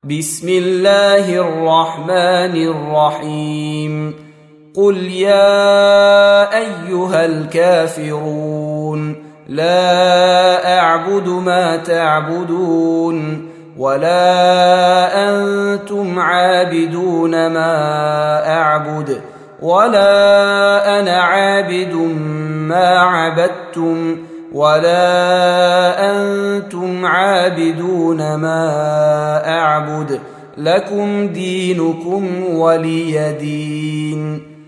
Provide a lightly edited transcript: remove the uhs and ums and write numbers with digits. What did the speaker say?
بسم الله الرحمن الرحيم قل يا أيها الكافرون لا أعبد ما تعبدون ولا أنتم عابدون ما أعبد ولا أنا عابد ما عبدتم ولا أنتم عابدون ما أعبد لكم دينكم ولي دين.